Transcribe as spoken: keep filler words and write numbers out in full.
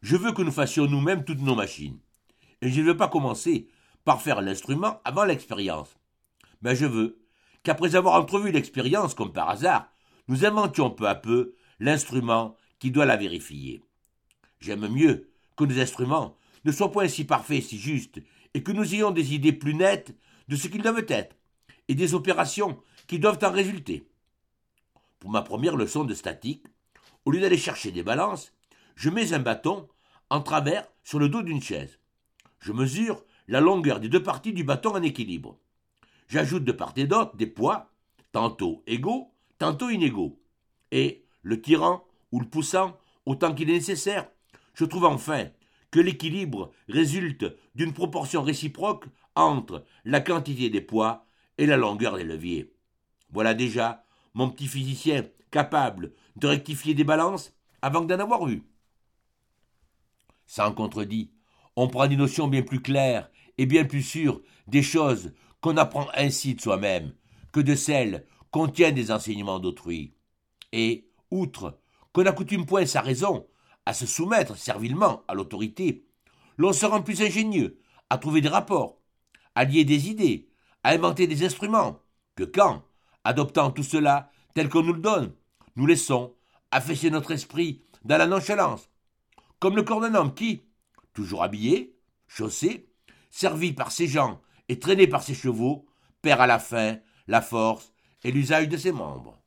Je veux que nous fassions nous-mêmes toutes nos machines. Et je ne veux pas commencer par faire l'instrument avant l'expérience. Mais je veux qu'après avoir entrevu l'expérience, comme par hasard, nous inventions peu à peu l'instrument qui doit la vérifier. J'aime mieux que nos instruments ne soient point si parfaits, si justes, et que nous ayons des idées plus nettes de ce qu'ils doivent être, et des opérations qui doivent en résulter. Pour ma première leçon de statique, au lieu d'aller chercher des balances, je mets un bâton en travers sur le dos d'une chaise. Je mesure la longueur des deux parties du bâton en équilibre. J'ajoute de part et d'autre des poids, tantôt égaux, tantôt inégaux. Et, le tirant ou le poussant autant qu'il est nécessaire, je trouve enfin que l'équilibre résulte d'une proportion réciproque entre la quantité des poids et la longueur des leviers. Voilà déjà mon petit physicien capable de rectifier des balances avant d'en avoir eu. Sans contredit, on prend des notions bien plus claires et bien plus sûres des choses qu'on apprend ainsi de soi-même que de celles qu'on tient des enseignements d'autrui. Et, outre qu'on n'accoutume point sa raison à se soumettre servilement à l'autorité, l'on se rend plus ingénieux à trouver des rapports, à lier des idées, à inventer des instruments, que quand, adoptant tout cela tel qu'on nous le donne, nous laissons affaisser notre esprit dans la nonchalance, comme le corps d'un homme qui, toujours habillé, chaussé, servi par ses gens et traîné par ses chevaux, perd à la fin la force et l'usage de ses membres.